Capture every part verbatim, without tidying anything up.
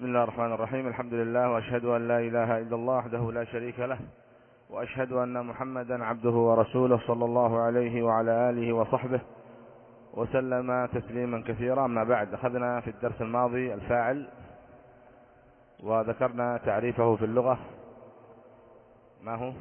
بسم الله الرحمن الرحيم. الحمد لله، وأشهد أن لا إله إلا الله وحده لا شريك له، وأشهد أن محمدا عبده ورسوله صلى الله عليه وعلى آله وصحبه وسلم تسليما كثيرا. أما بعد، أخذنا في الدرس الماضي الفاعل وذكرنا تعريفه في اللغة. ما هو؟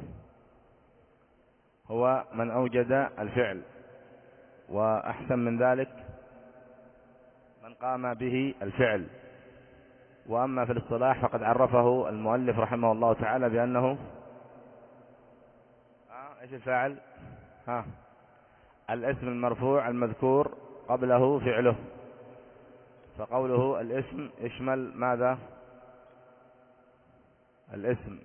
هو من أوجد الفعل، وأحسن من ذلك من قام به الفعل. وأما في الاصطلاح فقد عرفه المؤلف رحمه الله تعالى بأنه آه إيش الفاعل؟ ها الاسم المرفوع المذكور قبله فعله. فقوله الاسم يشمل ماذا؟ الاسم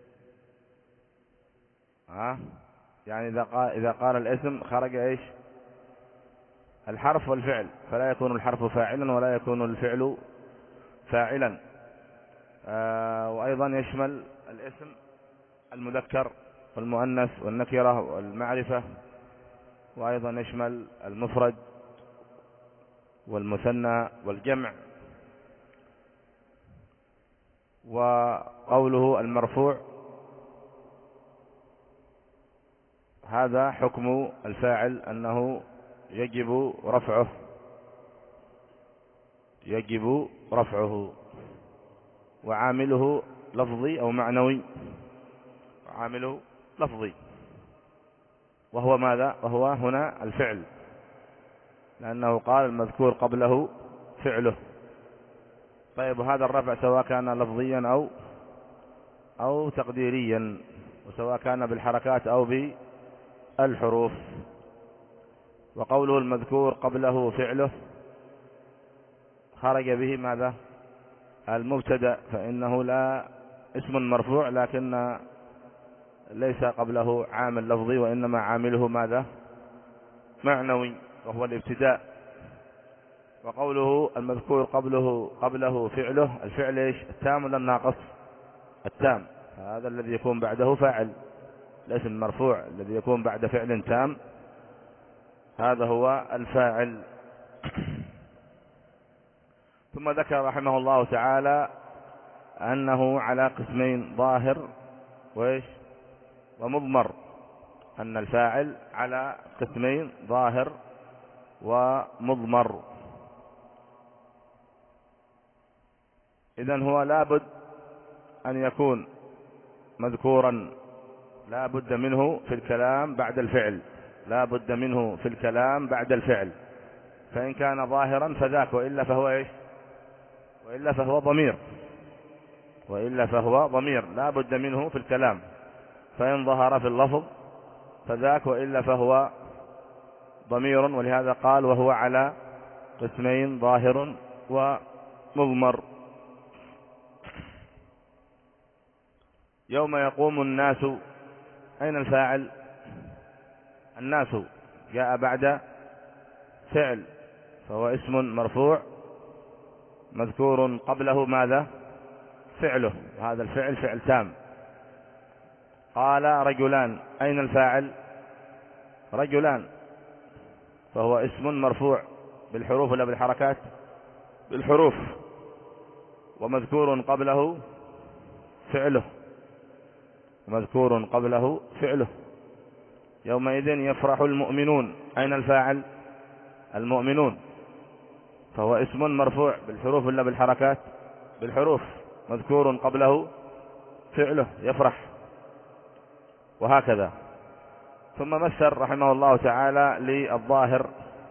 ها يعني إذا قال, إذا قال الاسم خرج إيش؟ الحرف والفعل، فلا يكون الحرف فاعلا ولا يكون الفعل فاعلا. آه وأيضا يشمل الاسم المذكر والمؤنث والنكرة والمعرفة، وأيضا يشمل المفرد والمثنى والجمع. وقوله المرفوع هذا حكم الفاعل أنه يجب رفعه يجب رفعه وعامله لفظي أو معنوي. عامله لفظي وهو ماذا؟ وهو هنا الفعل، لأنه قال المذكور قبله فعله. طيب، هذا الرفع سواء كان لفظيا أو أو تقديريا، وسواء كان بالحركات أو بالحروف. وقوله المذكور قبله فعله خرج به ماذا؟ المبتدأ، فإنه لا اسم مرفوع لكن ليس قبله عامل لفظي، وإنما عامله ماذا؟ معنوي، وهو الابتداء. وقوله المذكور قبله قبله فعله، الفعل ايش؟ التام ولا الناقص؟ التام، هذا الذي يكون بعده فاعل. الاسم المرفوع الذي يكون بعد فعل تام هذا هو الفاعل. ثم ذكر رحمه الله تعالى أنه على قسمين: ظاهر وإيش؟ ومضمر. أن الفاعل على قسمين: ظاهر ومضمر. إذن هو لابد أن يكون مذكورا، لا بد منه في الكلام بعد الفعل، لا بد منه في الكلام بعد الفعل. فإن كان ظاهرا فذاك، وإلا فهو إيش؟ وإلا فهو ضمير، وإلا فهو ضمير لا بد منه في الكلام. فإن ظهر في اللفظ فذاك، وإلا فهو ضمير. ولهذا قال وهو على قسمين: ظاهر ومضمر. يوم يقوم الناس، أين الفاعل؟ الناس جاء بعد فعل، فهو اسم مرفوع مذكور قبله ماذا؟ فعله، وهذا الفعل فعل تام. قال رجلان، أين الفاعل؟ رجلان، فهو اسم مرفوع بالحروف ولا بالحركات؟ بالحروف، ومذكور قبله فعله، مذكور قبله فعله. يومئذ يفرح المؤمنون، أين الفاعل؟ المؤمنون، فهو اسم مرفوع بالحروف ولا بالحركات؟ بالحروف، مذكور قبله فعله يفرح، وهكذا. ثم مثل رحمه الله تعالى للظاهر.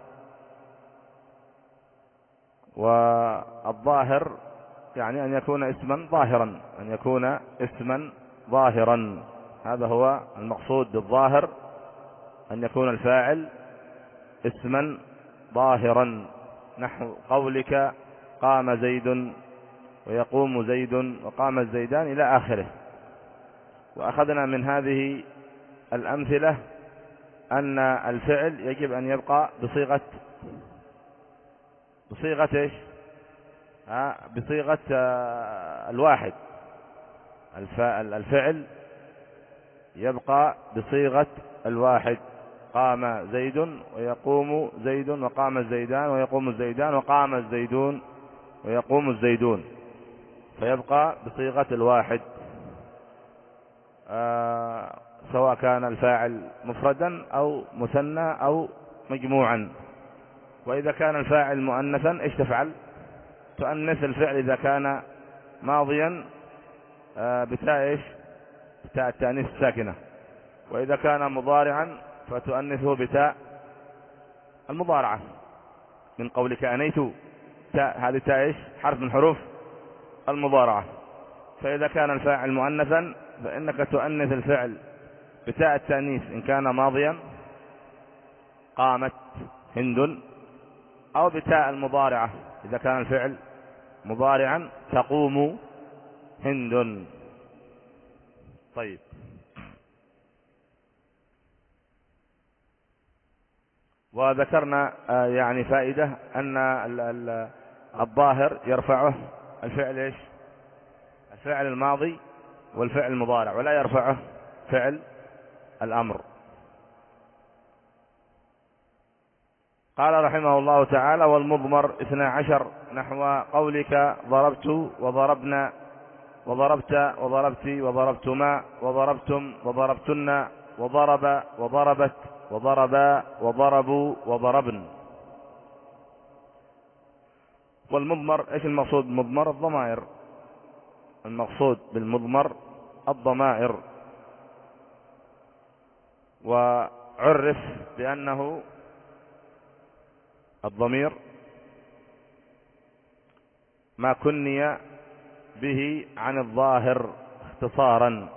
والظاهر يعني أن يكون اسما ظاهرا، أن يكون اسما ظاهرا، هذا هو المقصود بالظاهر، أن يكون الفاعل اسما ظاهرا، نحو قولك قام زيد ويقوم زيد وقام الزيدان إلى آخره. وأخذنا من هذه الأمثلة أن الفعل يجب أن يبقى بصيغة بصيغة إيش؟ بصيغة الواحد. الفعل يبقى بصيغة الواحد: قام زيد ويقوم زيد وقام الزيدان ويقوم الزيدان وقام الزيدون ويقوم الزيدون. فيبقى بصيغة الواحد، آه سواء كان الفاعل مفردا أو مثنى أو مجموعا. وإذا كان الفاعل مؤنثا ايش تفعل؟ تؤنث الفعل إذا كان ماضيا آه بتاء ايش؟ بتاء التأنيث الساكنة. وإذا كان مضارعا فتؤنثه بتاء المضارعة، من قولك أنيت، تاء هذه تاء ايش؟ حرف من حروف المضارعة. فإذا كان الفاعل مؤنثا فإنك تؤنث الفعل بتاء التأنيث إن كان ماضيا، قامت هند، أو بتاء المضارعة إذا كان الفعل مضارعا، تقوم هند. طيب، وذكرنا يعني فائدة أن الظاهر يرفعه الفعل ايش؟ الفعل الماضي والفعل المضارع، ولا يرفعه فعل الأمر. قال رحمه الله تعالى: والمضمر اثنا عشر، نحو قولك ضربت وضربنا وضربت وضربت وضربتما وضربتم وضربتن وضرب وضربت وضربا وضربوا وضربن. والمضمر ايش المقصود بالمضمر؟ الضمائر. المقصود بالمضمر الضمائر. وعرف بأنه الضمير ما كني به عن الظاهر اختصارا،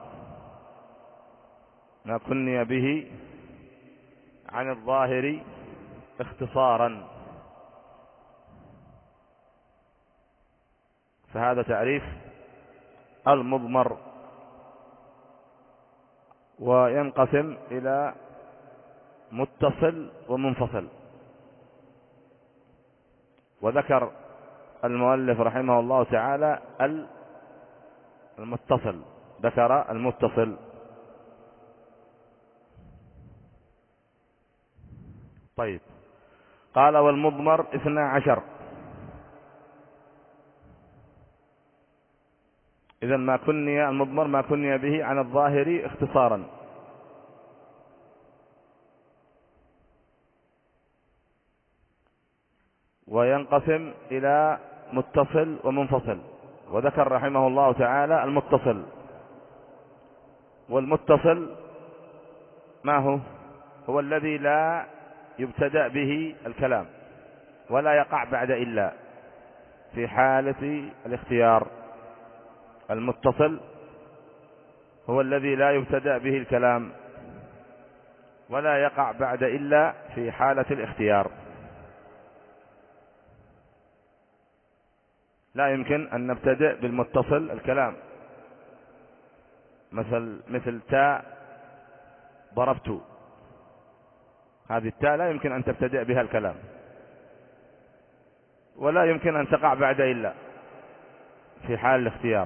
ما كني به عن الظاهر اختصارا. فهذا تعريف المضمر. وينقسم إلى متصل ومنفصل. وذكر المؤلف رحمه الله تعالى المتصل، ذكر المتصل. طيب، قال: والمضمر اثنا عشر. إذن ما كني المضمر ما كني به عن الظاهر اختصارا. وينقسم إلى متصل ومنفصل. وذكر رحمه الله تعالى المتصل. والمتصل ما هو؟ هو الذي لا يبتدأ به الكلام ولا يقع بعد إلا في حالة الاختيار. المتصل هو الذي لا يبتدأ به الكلام ولا يقع بعد إلا في حالة الاختيار. لا يمكن أن نبتدئ بالمتصل الكلام، مثل مثل تاء ضربت، هذه التاء لا يمكن أن تبتدئ بها الكلام ولا يمكن أن تقع بعد إلا في حال الاختيار.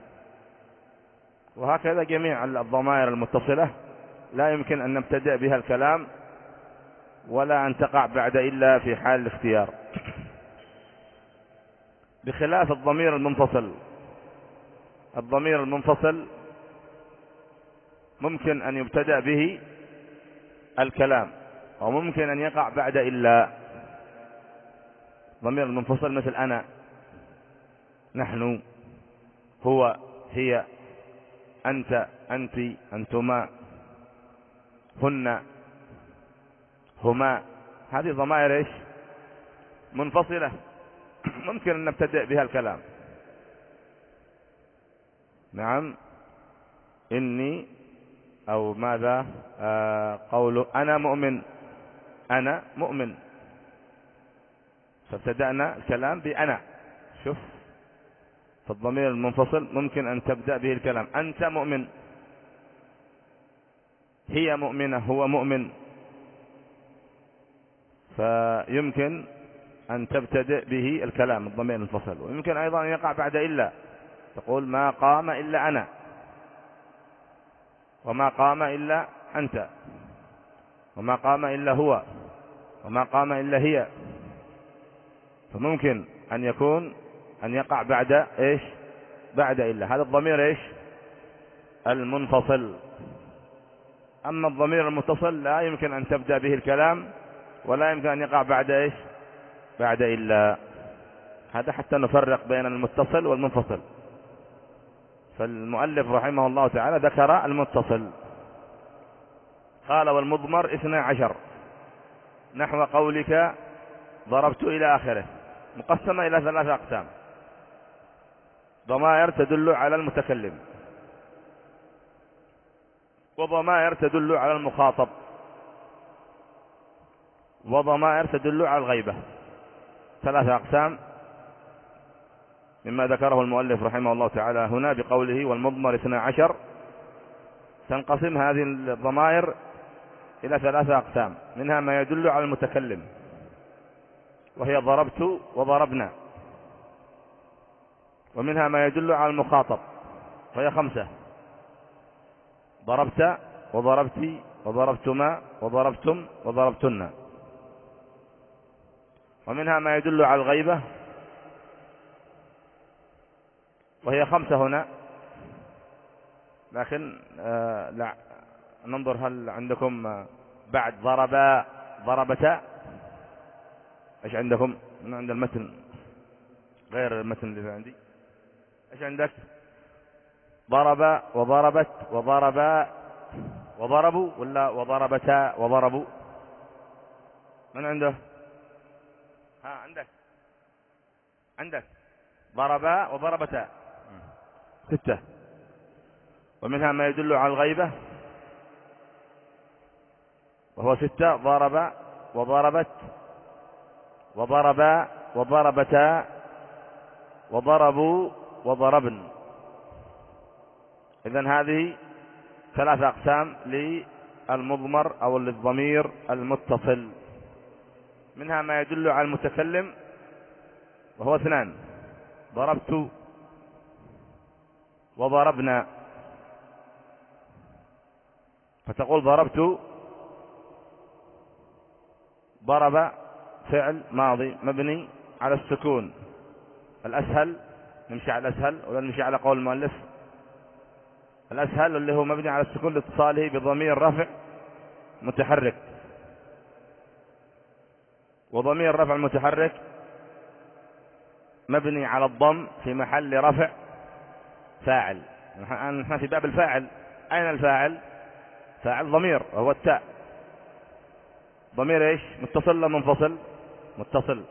وهكذا جميع الضمائر المتصلة لا يمكن أن نبتدئ بها الكلام ولا أن تقع بعد إلا في حال الاختيار، بخلاف الضمير المنفصل. الضمير المنفصل ممكن أن يبتدأ به الكلام وممكن أن يقع بعد إلا. الضمير المنفصل مثل أنا، نحن، هو، هي، أنت، أنت، أنتما، هن، هما. هذه ضمائر إيش؟ منفصلة ممكن أن نبتدئ بها الكلام. نعم، إني، أو ماذا آه قول أنا مؤمن، أنا مؤمن، فابتدأنا الكلام بأنا. شوف، فالضمير المنفصل ممكن أن تبدأ به الكلام. أنت مؤمن، هي مؤمنة، هو مؤمن، فيمكن أن تبتدئ به الكلام الضمير المنفصل. ويمكن أيضا أن يقع بعد إلا، تقول ما قام إلا أنا، وما قام إلا أنت، وما قام إلا هو، وما قام إلا هي. فممكن أن يكون أن يقع بعد إيش؟ بعد إلا. هذا الضمير إيش؟ المنفصل. أما الضمير المتصل لا يمكن أن تبدأ به الكلام ولا يمكن أن يقع بعد إيش؟ بعد إلا. هذا حتى نفرق بين المتصل والمنفصل. فالمؤلف رحمه الله تعالى ذكر المتصل. قال والمضمر اثنى عشر نحو قولك ضربت إلى آخره، مقسمة إلى ثلاثة أقسام: ضمائر تدل على المتكلم، وضمائر تدل على المخاطب، وضمائر تدل على الغيبة. ثلاثة أقسام مما ذكره المؤلف رحمه الله تعالى هنا بقوله والمضمر اثنى عشر. تنقسم هذه الضمائر إلى ثلاثة أقسام: منها ما يدل على المتكلم وهي ضربت وضربنا، ومنها ما يدل على المخاطب وهي خمسة: ضربت وضربتي وضربتما وضربتم وضربتن، ومنها ما يدل على الغيبة وهي خمسة هنا. لكن آه لا ننظر هل عندكم بعد ضربا ضربتا ايش عندكم؟ من عند المتن غير المتن اللي عندي. ايش عندك؟ ضرب وضربت وضربا وضربوا ولا وضربتا وضربوا؟ من عنده؟ ها عندك عندك ضربا وضربتا ستة. ومنها ما يدل على الغيبة وهو ستة: ضرب وضربت وضربا وضربتا وضربوا وضربن. إذن هذه ثلاثة أقسام للمضمر أو للضمير المتصل. منها ما يدل على المتكلم وهو اثنان: ضربت وضربنا. فتقول ضربت ضرب فعل ماضي مبني على السكون. الأسهل نمشي على الأسهل ولا نمشي على قول المؤلف؟ الأسهل اللي هو مبني على السكون لاتصاله بضمير رفع متحرك، وضمير رفع المتحرك مبني على الضم في محل رفع فاعل. نحن في باب الفاعل. أين الفاعل؟ فاعل ضمير وهو التاء. ضمير ايش؟ متصل ولا منفصل؟ متصل.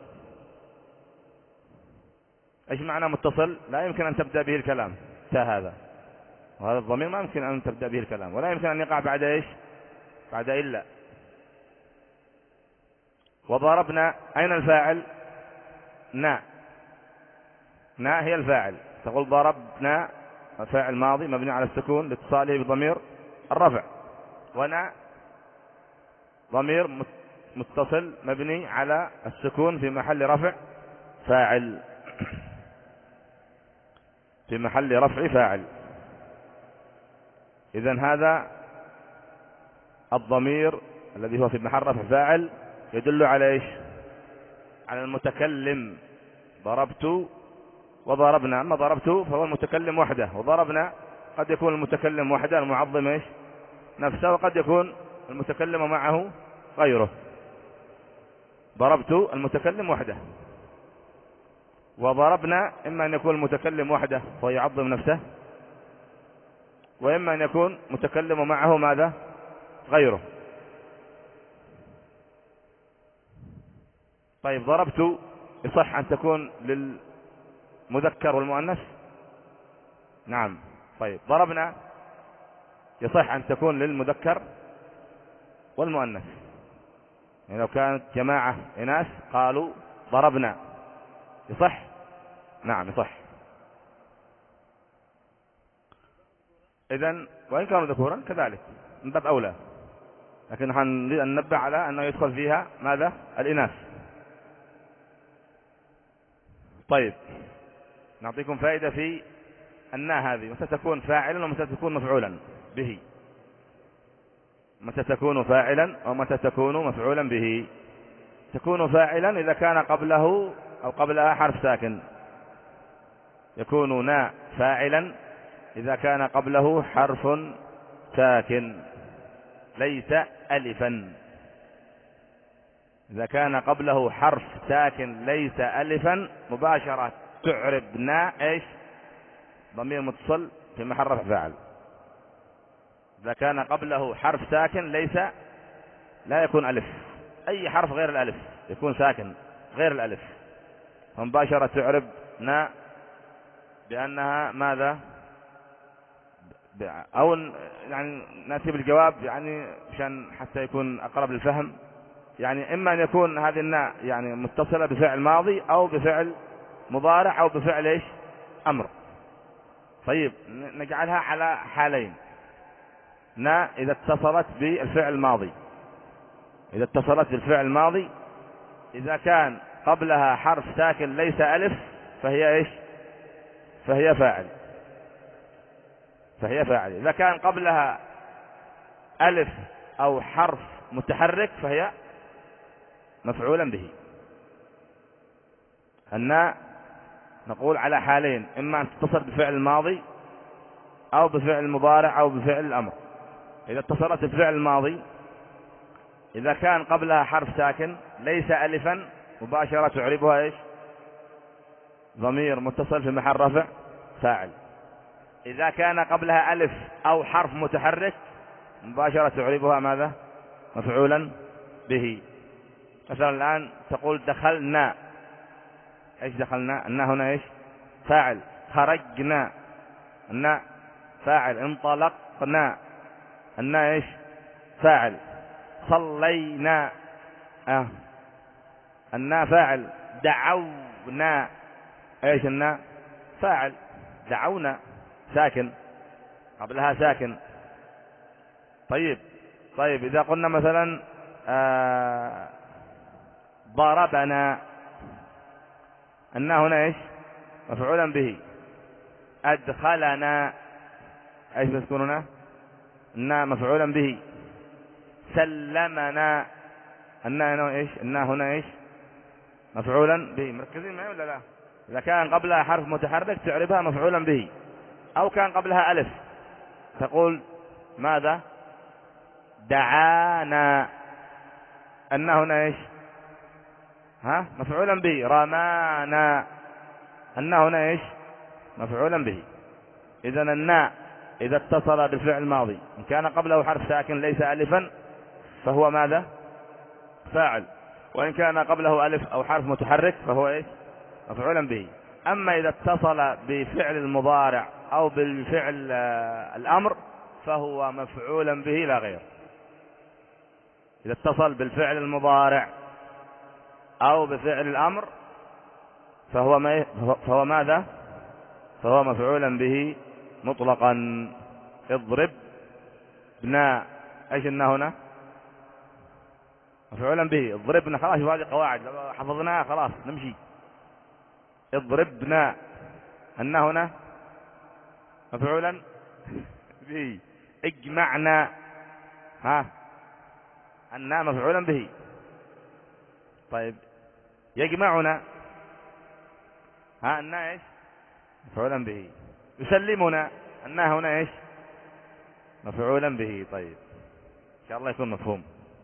ايش معنى متصل؟ لا يمكن ان تبدأ به الكلام. تاء هذا، وهذا الضمير ما يمكن ان تبدأ به الكلام، ولا يمكن ان يقع بعد ايش؟ بعد إلا. وضربنا، اين الفاعل؟ نا. نا هي الفاعل. تقول ضربنا فاعل ماضي مبني على السكون لاتصاله بضمير الرفع، ونا ضمير متصل مبني على السكون في محل رفع فاعل، في محل رفع فاعل. إذن هذا الضمير الذي هو في محل رفع فاعل يدل على ايش؟ على المتكلم. ضربت وضربنا. أما ضربت فهو المتكلم وحده، وضربنا قد يكون المتكلم وحده المعظم ايش؟ نفسه، وقد يكون المتكلم معه غيره. ضربت المتكلم وحده، وضربنا إما أن يكون المتكلم وحده ويعظم نفسه، وإما أن يكون متكلم معه ماذا؟ غيره. طيب ضربت يصح أن تكون للمذكر والمؤنث؟ نعم. طيب ضربنا يصح أن تكون للمذكر والمؤنث. يعني لو كانت جماعة إناث قالوا ضربنا يصح؟ نعم يصح. إذن وإن كانوا ذكورا كذلك من باب أولى، لكن نحن نريد أن ننبه على أنه يدخل فيها ماذا؟ الإناث. طيب نعطيكم فائدة في النا هذه: متى تكون فاعلا ومتى تكون مفعولا به؟ متى تكون فاعلا ومتى تكون مفعولا به؟ تكون فاعلا إذا كان قبله أو قبلها حرف ساكن، يكون ناء فاعلا إذا كان قبله حرف ساكن ليس ألفا. إذا كان قبله حرف ساكن ليس ألفا مباشرة تعرب ناء إيش؟ ضمير متصل في محل رفع فاعل. إذا كان قبله حرف ساكن ليس لا يكون ألف، أي حرف غير الألف يكون ساكن غير الألف، فمباشرة تعرب ناء بأنها ماذا؟ أو يعني نأتي بالجواب يعني عشان حتى يكون أقرب للفهم. يعني إما أن يكون هذه الناء يعني متصلة بفعل ماضي أو بفعل مضارع أو بفعل إيش؟ أمر. طيب نجعلها على حالين. ناء إذا اتصلت بالفعل الماضي، إذا اتصلت بالفعل الماضي إذا كان قبلها حرف ساكن ليس ألف فهي إيش؟ فهي فاعل، فهي فاعل. إذا كان قبلها ألف أو حرف متحرك فهي مفعولا به. الناء نقول على حالين، إما أن تتصل بفعل الماضي أو بفعل المضارع أو بفعل الأمر. إذا اتصلت بفعل الماضي إذا كان قبلها حرف ساكن ليس ألفا مباشرة تعربها إيش؟ ضمير متصل في محل رفع فاعل. إذا كان قبلها ألف أو حرف متحرك مباشرة تعربها ماذا؟ مفعولا به. مثلا الآن تقول دخلنا، إيش دخلنا؟ الناء هنا إيش؟ فاعل. خرجنا، الناء فاعل. انطلقنا، الناء إيش؟ فاعل. صلينا، آه. الناء فاعل. دعونا، إيش الناء؟ فاعل. دعونا ساكن، قبلها ساكن. طيب طيب إذا قلنا مثلا آه ضربنا، الناء هنا إيش؟ مفعولا به. أدخلنا، إيش بتكون هنا؟ الناء مفعولا به. سلمنا، الناء هنا إيش؟ الناء هنا إيش؟ مفعولا به. مركزين معي ولا لا؟ إذا كان قبلها حرف متحرك تعربها مفعولا به، أو كان قبلها ألف تقول ماذا؟ دعانا، الناء هنا إيش؟ ها؟ مفعولا به. رمانا، الناء هنا إيش؟ مفعولا به. إذن الناء إذا اتصل بالفعل الماضي إن كان قبله حرف ساكن ليس ألفا فهو ماذا؟ فاعل. وإن كان قبله ألف أو حرف متحرك فهو إيش؟ مفعولا به. أما إذا اتصل بفعل المضارع أو بالفعل الأمر فهو مفعولا به لا غير. إذا اتصل بالفعل المضارع أو بفعل الأمر فهو ما فهو ماذا؟ فهو مفعولا به مطلقا. اضرب بنا، ايش النا هنا؟ مفعولا به. اضربنا، خلاص هذه قواعد لو حفظناها خلاص نمشي. اضربنا، النا هنا مفعولا به. اجمعنا، ها النا مفعولا به. طيب يجمعنا، ها النا ايش؟ مفعولا به. يسلمنا، النا هنا ايش؟ مفعولا به. طيب ان شاء الله يكون مفهوم.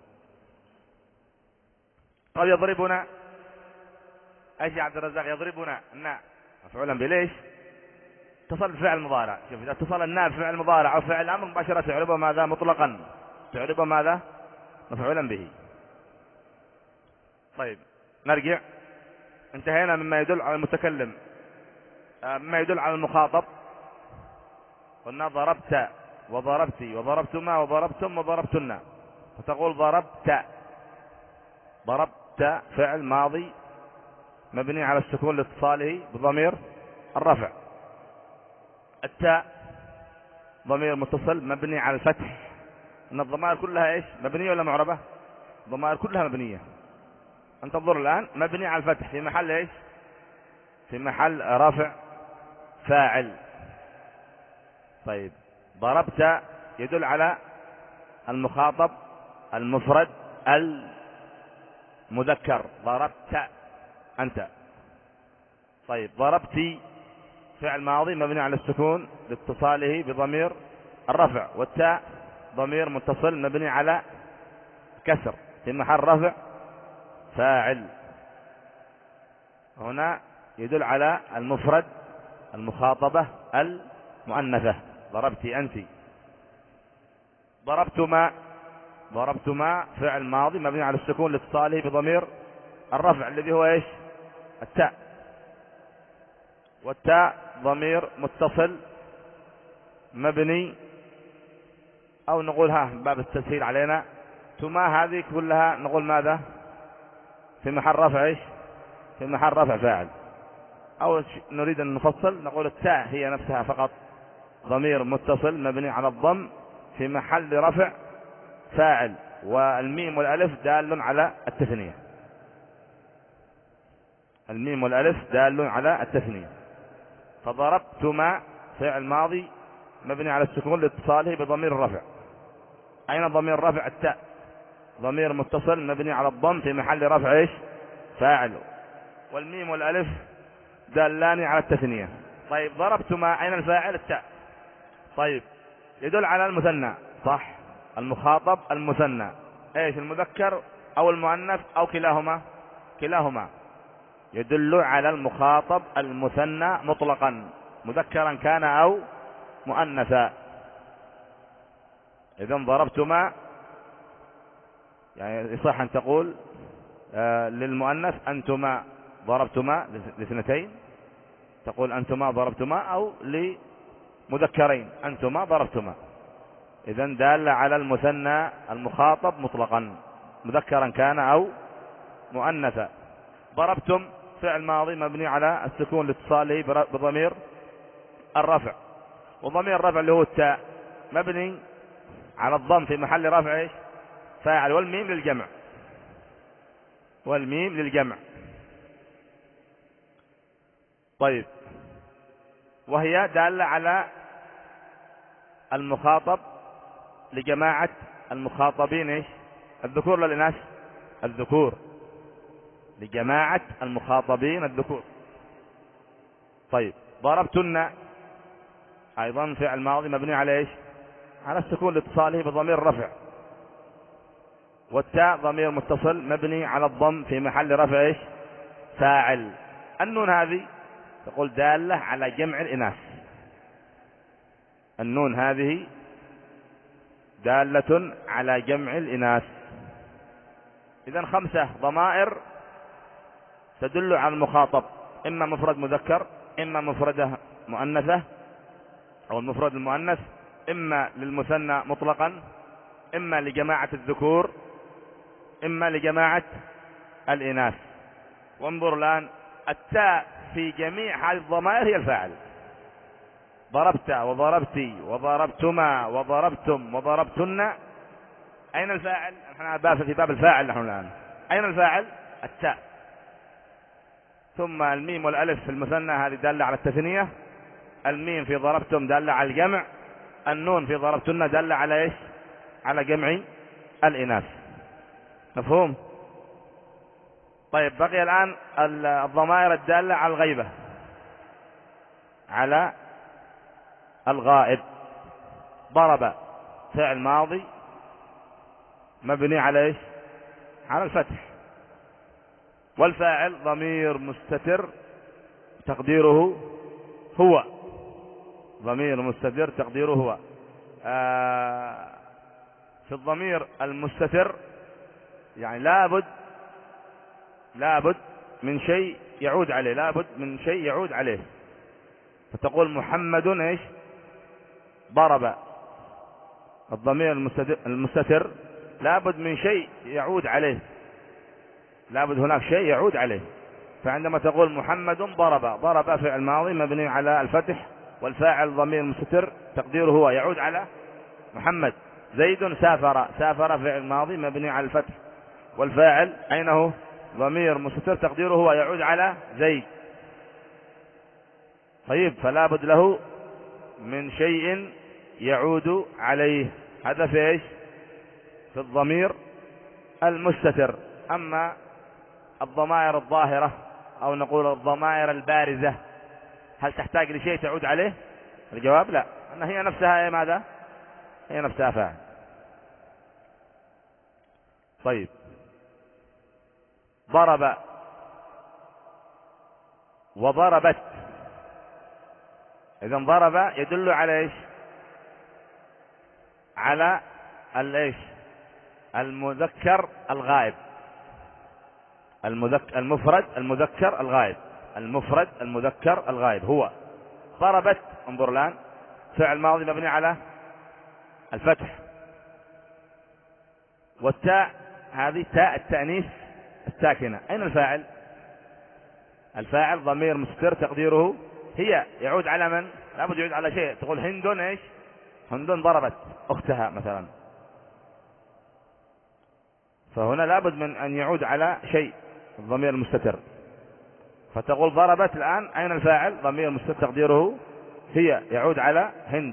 طيب يضربنا، ايش يا عبد الرزاق؟ يضربنا النا مفعولا به. ليش؟ اتصل بفعل مضارع. شوف اذا اتصل النا بفعل مضارع او فعل امر مباشره تعربه ماذا؟ مطلقا تعربه ماذا؟ مفعولا به. طيب نرجع. انتهينا مما يدل على المتكلم، مما يدل على المخاطب. قلنا ضربت وضربتي وضربتما وضربتم وضربتن، فتقول ضربت. ضربت فعل ماضي مبني على السكون لاتصاله بضمير الرفع. التاء ضمير متصل مبني على الفتح. ان الضمائر كلها ايش؟ مبنيه ولا معربه؟ الضمائر كلها مبنيه. انت تنظر الان مبني على الفتح في محل ايش؟ في محل رفع فاعل. طيب ضربت يدل على المخاطب المفرد المذكر. ضربت أنت. طيب ضربتي فعل ماضي مبني على السكون لاتصاله بضمير الرفع، والتاء ضمير متصل مبني على كسر في محل رفع فاعل. هنا يدل على المفرد المخاطبة المؤنثة. ضربت أنت، ضربتما، ضربتما فعل ماضي مبني على السكون لاتصاله بضمير الرفع الذي هو ايش؟ التاء، والتاء ضمير متصل مبني، او نقولها باب التسهيل علينا، تما هذه كلها نقول ماذا؟ في محل رفع ايش؟ في محل رفع فاعل. او نريد ان نفصل نقول التاء هي نفسها فقط ضمير متصل مبني على الضم في محل رفع فاعل، والميم والالف دال على التثنية. الميم والالف دال على التثنية. فضربتما فعل ماضي مبني على السكون لاتصاله بضمير الرفع. اين ضمير الرفع؟ التاء، ضمير متصل مبني على الضم في محل رفع ايش؟ فاعل، والميم والالف دالان على التثنية. طيب ضربتما اين الفاعل؟ التاء. طيب يدل على المثنى، صح؟ المخاطب المثنى، ايش؟ المذكر او المؤنث او كلاهما؟ كلاهما. يدل على المخاطب المثنى مطلقا، مذكرا كان او مؤنثا. اذا ضربتما يعني يصح ان تقول آه للمؤنث انتما ضربتما لاثنتين، تقول انتما ضربتما، او لمذكرين انتما ضربتما. اذا دال على المثنى المخاطب مطلقا، مذكرا كان او مؤنثا. ضربتم فعل ماضي مبني على السكون لاتصاله بضمير الرفع، وضمير الرفع اللي هو التاء مبني على الضم في محل رفع ايش؟ فاعل، والميم للجمع، والميم للجمع. طيب وهي دالة على المخاطب لجماعة المخاطبين ايش؟ الذكور للإناث؟ الذكور، لجماعة المخاطبين الذكور. طيب ضربتن ايضا فعل ماضي مبني على ايش؟ على السكون لاتصاله بضمير الرفع، والتاء ضمير متصل مبني على الضم في محل رفع ايش؟ فاعل. النون هذه تقول دالة على جمع الإناث، النون هذه دالة على جمع الإناث. إذن خمسة ضمائر تدل على المخاطب، إما مفرد مذكر، إما مفردة مؤنثة أو المفرد المؤنث، إما للمثنى مطلقا، إما لجماعة الذكور، إما لجماعة الإناث. وانظر الآن التاء في جميع هذه الضمائر هي الفاعل. ضربت وضربتي وضربتما وضربتم وضربتن، أين الفاعل؟ نحن باب في باب الفاعل نحن الآن. أين الفاعل؟ التاء. ثم الميم والألف في المثنى هذه دالة على التثنية، الميم في ضربتم دالة على الجمع، النون في ضربتن دالة على إيش؟ على جمع الإناث. مفهوم؟ طيب بقي الآن الضمائر الدالة على الغيبة، على الغائب. ضرب فعل ماضي مبني على ايش؟ على الفتح، والفاعل ضمير مستتر تقديره هو، ضمير مستتر تقديره هو. آه في الضمير المستتر يعني لابد لابد من شيء يعود عليه، لابد من شيء يعود عليه. فتقول محمد ايش؟ ضرب. الضمير المستتر لابد من شيء يعود عليه، لابد هناك شيء يعود عليه. فعندما تقول محمد ضرب، ضرب فعل ماضي مبني على الفتح، والفاعل ضمير مستتر تقديره هو يعود على محمد. زيد سافر، سافر فعل ماضي مبني على الفتح، والفاعل أين هو؟ ضمير مستتر تقديره هو يعود على زيد. طيب فلا بد له من شيء يعود عليه، هذا في ايش؟ في الضمير المستتر. اما الضمائر الظاهرة او نقول الضمائر البارزة هل تحتاج لشيء تعود عليه؟ الجواب لا، أن هي نفسها ماذا؟ هي نفسها فاعل. طيب ضرب وضربت، إذن ضرب يدل على إيش؟ على الإيش؟ المذكر الغائب، المذكر المفرد المذكر الغائب، المفرد المذكر الغائب هو ضربت. انظر الآن، فعل ماضي مبني على الفتح، والتاء هذه تاء التأنيث الساكنة، أين الفاعل؟ الفاعل ضمير مستتر تقديره هي، يعود على من؟ لابد يعود على شيء. تقول هند ايش؟ هند ضربت اختها مثلا، فهنا لابد من ان يعود على شيء الضمير المستتر، فتقول ضربت. الان اين الفاعل؟ ضمير مستتر تقديره هي، يعود على هند.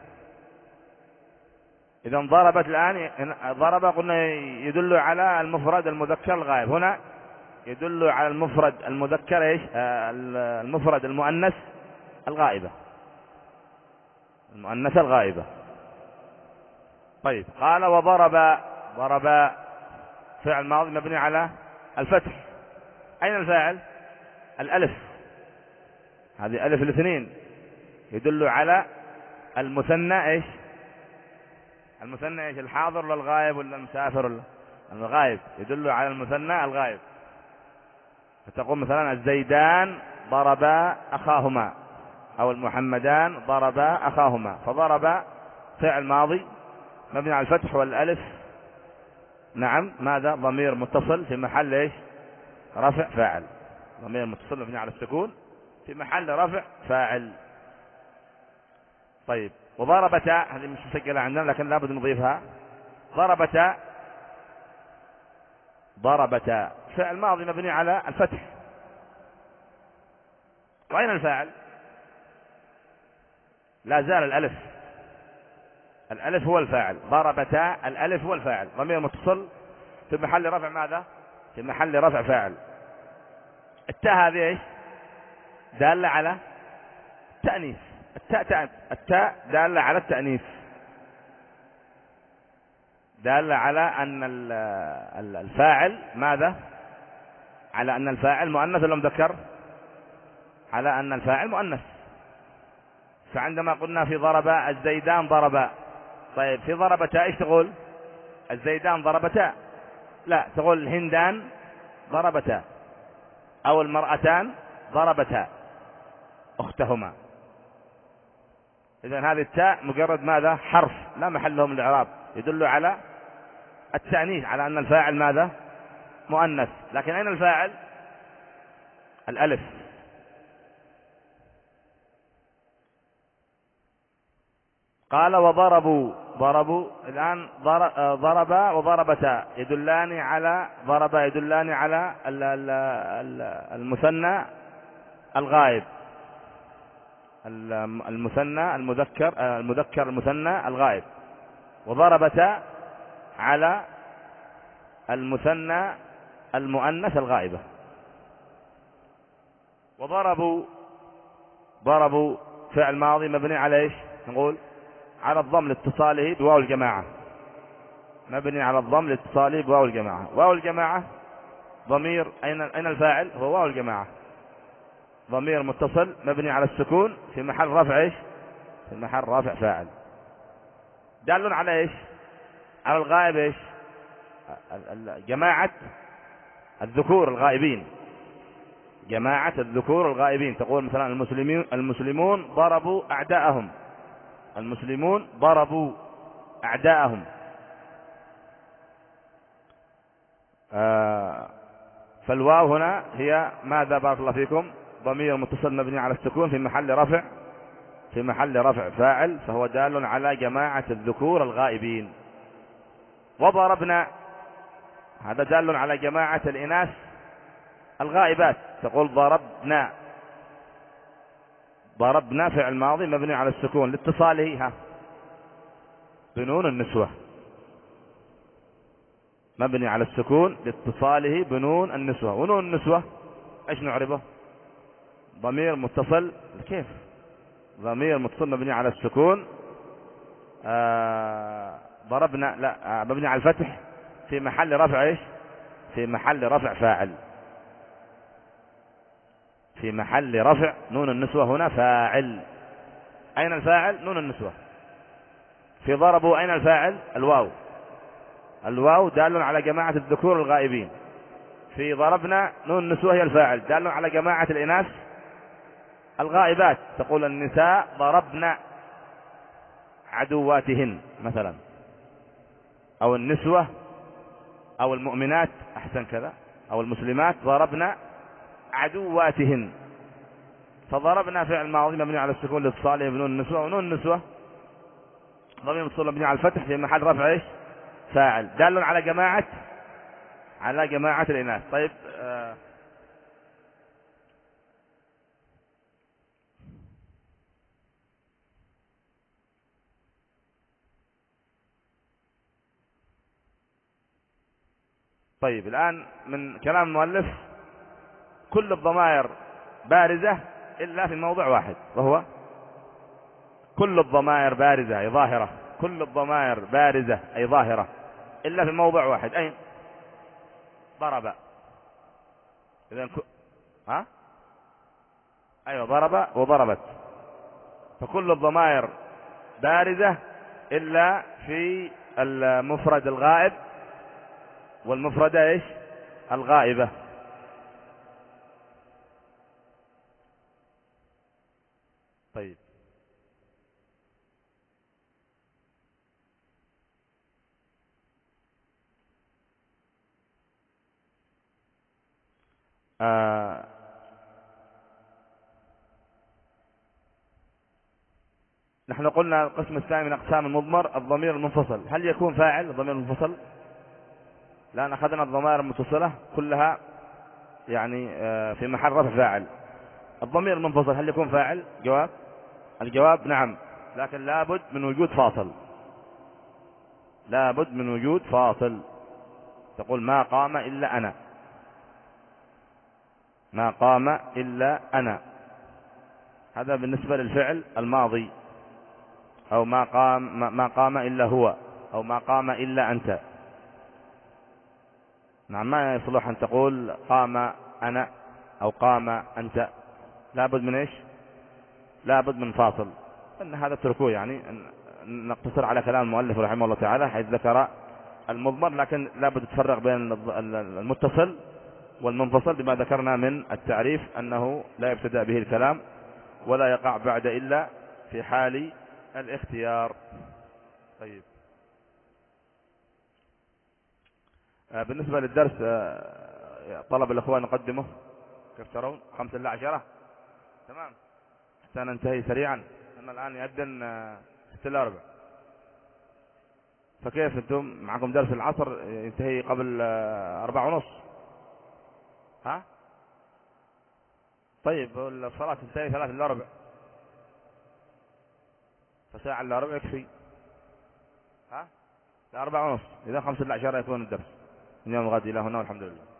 اذا ضربت الان، ضرب قلنا يدل على المفرد المذكر الغائب، هنا يدل على المفرد المذكر ايش؟ آه المفرد المؤنث الغائبة، المؤنثة الغائبة. طيب قال وضرب، ضرب فعل ماضي مبني على الفتح، أين الفاعل؟ الألف، هذه ألف الاثنين يدل على المثنى ايش؟ المثنى ايش؟ الحاضر ولا الغائب ولا المسافر ولا الغائب؟ يدل على المثنى الغائب. فتقول مثلا الزيدان ضربا أخاهما، أو المحمدان ضربا أخاهما، فضرب فعل ماضي مبني على الفتح والألف نعم ماذا؟ ضمير متصل في محل ايش؟ رفع فاعل، ضمير متصل مبني على السكون في محل رفع فاعل. طيب وضربتا، هذه مش مسجلة عندنا لكن لابد نضيفها. ضربتا، ضربتا فعل ماضي مبني على الفتح، وأين الفاعل؟ لا زال الألف، الألف هو الفاعل. ضربتا الألف هو الفاعل، ضمير متصل في محل رفع ماذا؟ في محل رفع فاعل. التاء هذه ايش؟ دالة على التأنيث، التاء التاء دالة على التأنيث، دالة على أن الفاعل ماذا؟ على أن الفاعل مؤنث ولا مذكر؟ على أن الفاعل مؤنث. فعندما قلنا في ضربا الزيدان ضربا، طيب في ضربتا ايش تقول؟ الزيدان ضربتا؟ لا، تقول الهندان ضربتا، أو المرأتان ضربتا أختهما. إذن هذه التاء مجرد ماذا؟ حرف لا محل له من الإعراب، يدل على التأنيث، على أن الفاعل ماذا؟ مؤنث. لكن أين الفاعل؟ الألف. قال وضربوا، ضربوا الآن ضرب وضربتا يدلان على، ضرب يدلان على المثنى الغائب، المثنى المذكر المذكر المثنى الغائب، وضربتا على المثنى المؤنث الغائبة. وضربوا، ضربوا فعل ماضي مبني على ايش؟ نقول على الضم لاتصاله بواو الجماعة، مبني على الضم لاتصاله بواو الجماعة. واو الجماعة ضمير، أين أين الفاعل؟ هو واو الجماعة، ضمير متصل مبني على السكون في محل رفع ايش؟ في محل رفع فاعل، دال على ايش؟ على الغائب ايش؟ جماعة الذكور الغائبين، جماعة الذكور الغائبين. تقول مثلا المسلمين المسلمون ضربوا أعداءهم، المسلمون ضربوا أعداءهم. آه فالواو هنا هي ماذا؟ بارك الله فيكم، ضمير متصل مبني على السكون في محل رفع، في محل رفع فاعل، فهو دال على جماعة الذكور الغائبين. وضربنا، هذا دال على جماعة الإناث الغائبات. تقول ضربنا، ضربنا فعل ماضي مبني على السكون لاتصاله ها بنون النسوة، مبني على السكون لاتصاله بنون النسوة. ونون النسوة ايش نعربه؟ ضمير متصل كيف؟ ضمير متصل مبني على السكون. آه ضربنا لا آه مبني على الفتح في محل رفع ايش؟ في محل رفع فاعل. في محل رفع نون النسوة هنا فاعل. أين الفاعل؟ نون النسوة. في ضربوا أين الفاعل؟ الواو. الواو دال على جماعة الذكور الغائبين. في ضربنا نون النسوة هي الفاعل دال على جماعة الإناث الغائبات. تقول النساء ضربن عدواتهن مثلا، أو النسوة أو المؤمنات أحسن كذا، أو المسلمات ضربن عدواتهن. فضربنا فعل ماضي مبني على السكون للاتصال بنون النسوة، ونون النسوة ضمير متصل مبني على الفتح في محل رفع ايش؟ فاعل دال على جماعة على جماعة الإناث. طيب آه طيب الآن من كلام المؤلف كل الضمائر بارزة إلا في موضع واحد، وهو كل الضمائر بارزة أي ظاهرة. كل الضمائر بارزة أي ظاهرة إلا في موضع واحد. أين؟ ضرب. إذن ك... ها؟ أيوة ضرب وضربت. فكل الضمائر بارزة إلا في المفرد الغائب والمفردة إيش؟ الغائبة. طيب آه نحن قلنا القسم الثاني من أقسام المضمر الضمير المنفصل. هل يكون فاعل الضمير المنفصل؟ لأن أخذنا الضمائر المتصلة كلها يعني آه في محل رفع فاعل. الضمير المنفصل هل يكون فاعل؟ جواب الجواب نعم، لكن لابد من وجود فاصل. لابد من وجود فاصل. تقول ما قام إلا أنا، ما قام إلا أنا. هذا بالنسبة للفعل الماضي. أو ما قام ما قام إلا هو، أو ما قام إلا أنت. نعم ما يصلح أن تقول قام أنا أو قام أنت. لابد من إيش؟ لابد من فاصل. أن هذا تركوه يعني نقتصر على كلام المؤلف رحمه الله تعالى حيث ذكر المضمر، لكن لابد تفرق بين المتصل والمنفصل بما ذكرنا من التعريف أنه لا يبتدأ به الكلام ولا يقع بعد إلا في حال الاختيار. طيب بالنسبة للدرس طلب الأخوان نقدمه كيف ترون؟ خمسة إلى عشرة تمام حتى ننتهي سريعا. أنا الآن يأذن ستة إلى ربع، فكيف أنتم معكم درس العصر ينتهي قبل أربعة ونص؟ ها؟ طيب الصلاة تنتهي ثلاثة إلى ربع، فساعة إلى ربع يكفي. ها؟ لا أربعة ونص، إذا خمسة إلى عشرة يكون الدرس من يوم الغد إلى هنا والحمد لله.